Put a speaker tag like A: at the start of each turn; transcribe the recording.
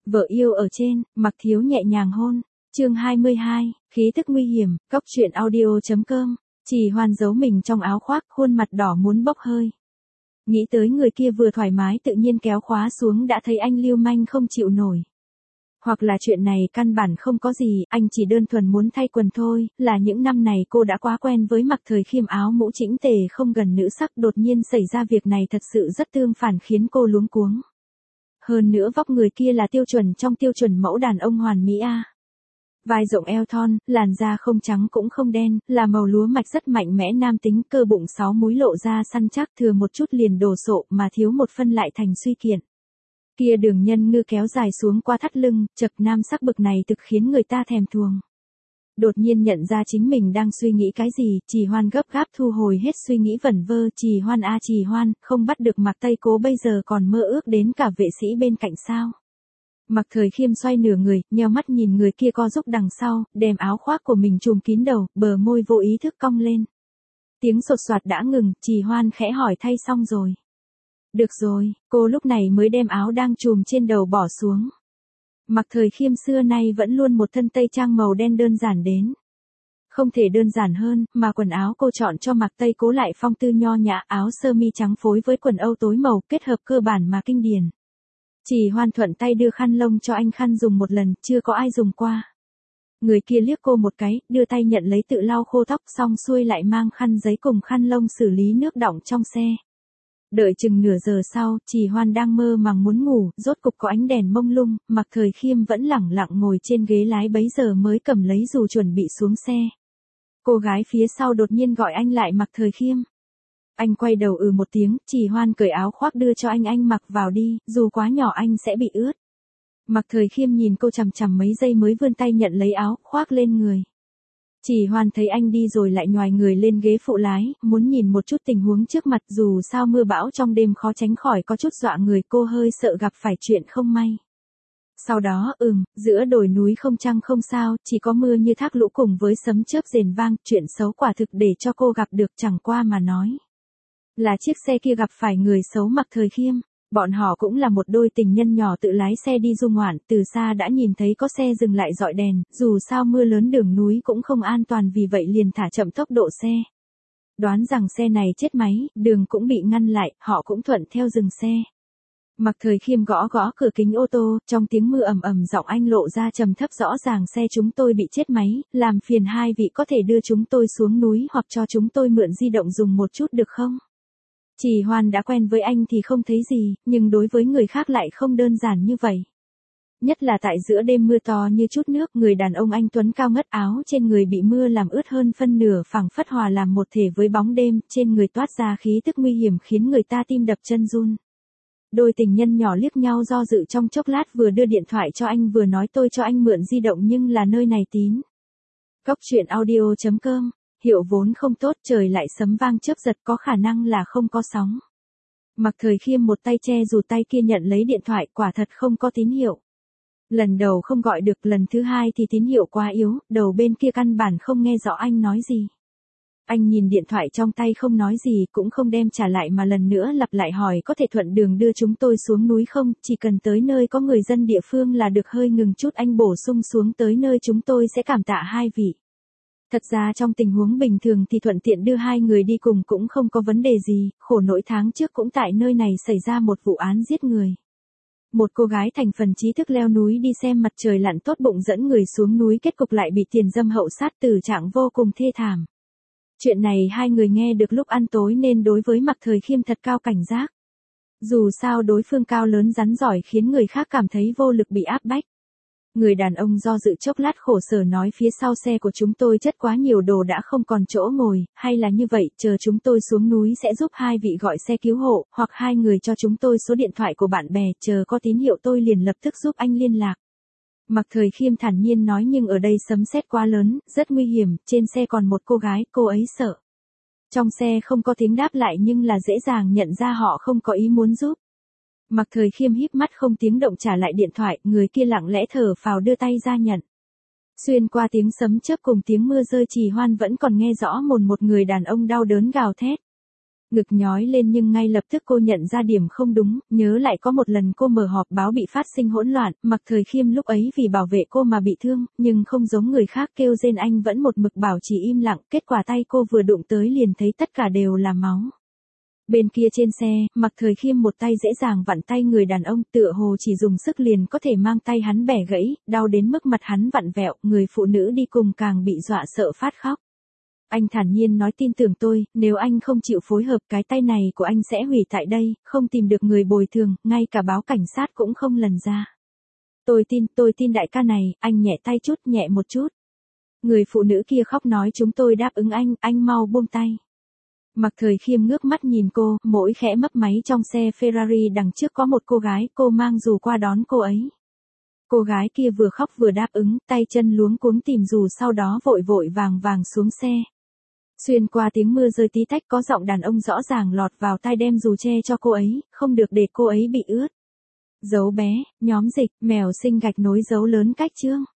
A: Vợ yêu ở trên, Mặc Thiếu nhẹ nhàng hôn. Chương 22, khí tức nguy hiểm, Cóc truyện audio.com. Trì Hoan giấu mình trong áo khoác, khuôn mặt đỏ muốn bốc hơi. Nghĩ tới người kia vừa thoải mái tự nhiên kéo khóa xuống đã thấy anh lưu manh không chịu nổi. Hoặc là chuyện này căn bản không có gì, anh chỉ đơn thuần muốn thay quần thôi, là những năm này cô đã quá quen với Mặc Thời Khiêm áo mũ chỉnh tề không gần nữ sắc, đột nhiên xảy ra việc này thật sự rất tương phản khiến cô luống cuống. Hơn nữa vóc người kia là tiêu chuẩn trong tiêu chuẩn mẫu đàn ông hoàn mỹ a. Vai rộng eo thon, làn da không trắng cũng không đen, là màu lúa mạch rất mạnh mẽ nam tính, cơ bụng 6 múi lộ ra săn chắc, thừa một chút liền đổ sộ mà thiếu một phân lại thành suy kiệt. Kia đường nhân ngư kéo dài xuống qua thắt lưng, chật nam sắc bực này thực khiến người ta thèm thuồng. Đột nhiên nhận ra chính mình đang suy nghĩ cái gì, Trì Hoan gấp gáp thu hồi hết suy nghĩ vẩn vơ. Trì Hoan a Trì Hoan, không bắt được Mặc Tây Cố bây giờ còn mơ ước đến cả vệ sĩ bên cạnh sao. Mặc Thời Khiêm xoay nửa người, nheo mắt nhìn người kia co giúp đằng sau, đem áo khoác của mình trùm kín đầu, bờ môi vô ý thức cong lên. Tiếng sột soạt đã ngừng, Trì Hoan khẽ hỏi thay xong rồi. Được rồi, cô lúc này mới đem áo đang trùm trên đầu bỏ xuống. Mặc Thời Khiêm xưa nay vẫn luôn một thân tây trang màu đen đơn giản đến. Không thể đơn giản hơn, mà quần áo cô chọn cho Mặc Tây Cố lại phong tư nho nhã, áo sơ mi trắng phối với quần âu tối màu, kết hợp cơ bản mà kinh điển. Trì Hoan thuận tay đưa khăn lông cho anh, khăn dùng một lần, chưa có ai dùng qua. Người kia liếc cô một cái, đưa tay nhận lấy tự lau khô tóc, xong xuôi lại mang khăn giấy cùng khăn lông xử lý nước đọng trong xe. Đợi chừng nửa giờ sau, Trì Hoan đang mơ màng muốn ngủ, rốt cục có ánh đèn mông lung, Mặc Thời Khiêm vẫn lẳng lặng ngồi trên ghế lái bấy giờ mới cầm lấy dù chuẩn bị xuống xe. Cô gái phía sau đột nhiên gọi anh lại. Mặc Thời Khiêm. Anh quay đầu một tiếng, Trì Hoan cởi áo khoác đưa cho anh mặc vào đi, dù quá nhỏ anh sẽ bị ướt. Mặc Thời Khiêm nhìn cô chằm chằm mấy giây mới vươn tay nhận lấy áo khoác lên người. Trì Hoan thấy anh đi rồi lại nhoài người lên ghế phụ lái, muốn nhìn một chút tình huống trước mặt, dù sao mưa bão trong đêm khó tránh khỏi có chút dọa người, cô hơi sợ gặp phải chuyện không may. Sau đó, giữa đồi núi không trăng không sao, chỉ có mưa như thác lũ cùng với sấm chớp rền vang, chuyện xấu quả thực để cho cô gặp được, chẳng qua mà nói. Là chiếc xe kia gặp phải người xấu Mặc Thời Khiêm. Bọn họ cũng là một đôi tình nhân nhỏ tự lái xe đi du ngoạn, từ xa đã nhìn thấy có xe dừng lại dọi đèn, dù sao mưa lớn đường núi cũng không an toàn vì vậy liền thả chậm tốc độ xe. Đoán rằng xe này chết máy, đường cũng bị ngăn lại, họ cũng thuận theo dừng xe. Mặc Thời Khiêm gõ gõ cửa kính ô tô, trong tiếng mưa ầm ầm giọng anh lộ ra trầm thấp rõ ràng, xe chúng tôi bị chết máy, làm phiền hai vị có thể đưa chúng tôi xuống núi hoặc cho chúng tôi mượn di động dùng một chút được không? Trì Hoan đã quen với anh thì không thấy gì, nhưng đối với người khác lại không đơn giản như vậy. Nhất là tại giữa đêm mưa to như chút nước, người đàn ông anh tuấn cao ngất, áo trên người bị mưa làm ướt hơn phân nửa, phảng phất hòa làm một thể với bóng đêm, trên người toát ra khí tức nguy hiểm khiến người ta tim đập chân run. Đôi tình nhân nhỏ liếc nhau do dự trong chốc lát, vừa đưa điện thoại cho anh vừa nói tôi cho anh mượn di động nhưng là nơi này tín. Cóc truyện audio.com. Hiệu vốn không tốt, trời lại sấm vang chớp giật, có khả năng là không có sóng. Mặc Thời Khiêm một tay che dù tay kia nhận lấy điện thoại, quả thật không có tín hiệu. Lần đầu không gọi được, lần thứ hai thì tín hiệu quá yếu, đầu bên kia căn bản không nghe rõ anh nói gì. Anh nhìn điện thoại trong tay không nói gì, cũng không đem trả lại mà lần nữa lặp lại hỏi có thể thuận đường đưa chúng tôi xuống núi không, chỉ cần tới nơi có người dân địa phương là được. Hơi ngừng chút anh bổ sung xuống tới nơi chúng tôi sẽ cảm tạ hai vị. Thật ra trong tình huống bình thường thì thuận tiện đưa hai người đi cùng cũng không có vấn đề gì, khổ nỗi tháng trước cũng tại nơi này xảy ra một vụ án giết người. Một cô gái thành phần trí thức leo núi đi xem mặt trời lặn, tốt bụng dẫn người xuống núi, kết cục lại bị tiền dâm hậu sát, tử trạng vô cùng thê thảm. Chuyện này hai người nghe được lúc ăn tối nên đối với Mặc Thời Khiêm thật cao cảnh giác. Dù sao đối phương cao lớn rắn giỏi khiến người khác cảm thấy vô lực bị áp bách. Người đàn ông do dự chốc lát khổ sở nói phía sau xe của chúng tôi chất quá nhiều đồ đã không còn chỗ ngồi, hay là như vậy, chờ chúng tôi xuống núi sẽ giúp hai vị gọi xe cứu hộ, hoặc hai người cho chúng tôi số điện thoại của bạn bè, chờ có tín hiệu tôi liền lập tức giúp anh liên lạc. Mặc Thời Khiêm thản nhiên nói nhưng ở đây sấm sét quá lớn, rất nguy hiểm, trên xe còn một cô gái, cô ấy sợ. Trong xe không có tiếng đáp lại nhưng là dễ dàng nhận ra họ không có ý muốn giúp. Mặc Thời Khiêm híp mắt không tiếng động trả lại điện thoại, người kia lặng lẽ thở phào đưa tay ra nhận. Xuyên qua tiếng sấm chớp cùng tiếng mưa rơi, Trì Hoan vẫn còn nghe rõ một người đàn ông đau đớn gào thét. Ngực nhói lên nhưng ngay lập tức cô nhận ra điểm không đúng, nhớ lại có một lần cô mở họp báo bị phát sinh hỗn loạn, Mạc Thời Khiêm lúc ấy vì bảo vệ cô mà bị thương, nhưng không giống người khác kêu rên anh vẫn một mực bảo trì im lặng, kết quả tay cô vừa đụng tới liền thấy tất cả đều là máu. Bên kia trên xe, Mạc Thời Khiêm một tay dễ dàng vặn tay người đàn ông, tựa hồ chỉ dùng sức liền có thể mang tay hắn bẻ gãy, đau đến mức mặt hắn vặn vẹo, người phụ nữ đi cùng càng bị dọa sợ phát khóc. Anh thản nhiên nói tin tưởng tôi, nếu anh không chịu phối hợp cái tay này của anh sẽ hủy tại đây, không tìm được người bồi thường, ngay cả báo cảnh sát cũng không lần ra. Tôi tin đại ca này, anh nhẹ tay chút, nhẹ một chút. Người phụ nữ kia khóc nói chúng tôi đáp ứng anh mau buông tay. Mạc Thời Khiêm ngước mắt nhìn cô, mỗi khẽ mấp máy trong xe Ferrari đằng trước có một cô gái, cô mang dù qua đón cô ấy. Cô gái kia vừa khóc vừa đáp ứng, tay chân luống cuống tìm dù sau đó vội vội vàng xuống xe. Xuyên qua tiếng mưa rơi tí tách có giọng đàn ông rõ ràng lọt vào tai đem dù che cho cô ấy, không được để cô ấy bị ướt. Dấu bé, nhóm dịch, mèo sinh gạch nối dấu lớn cách chương.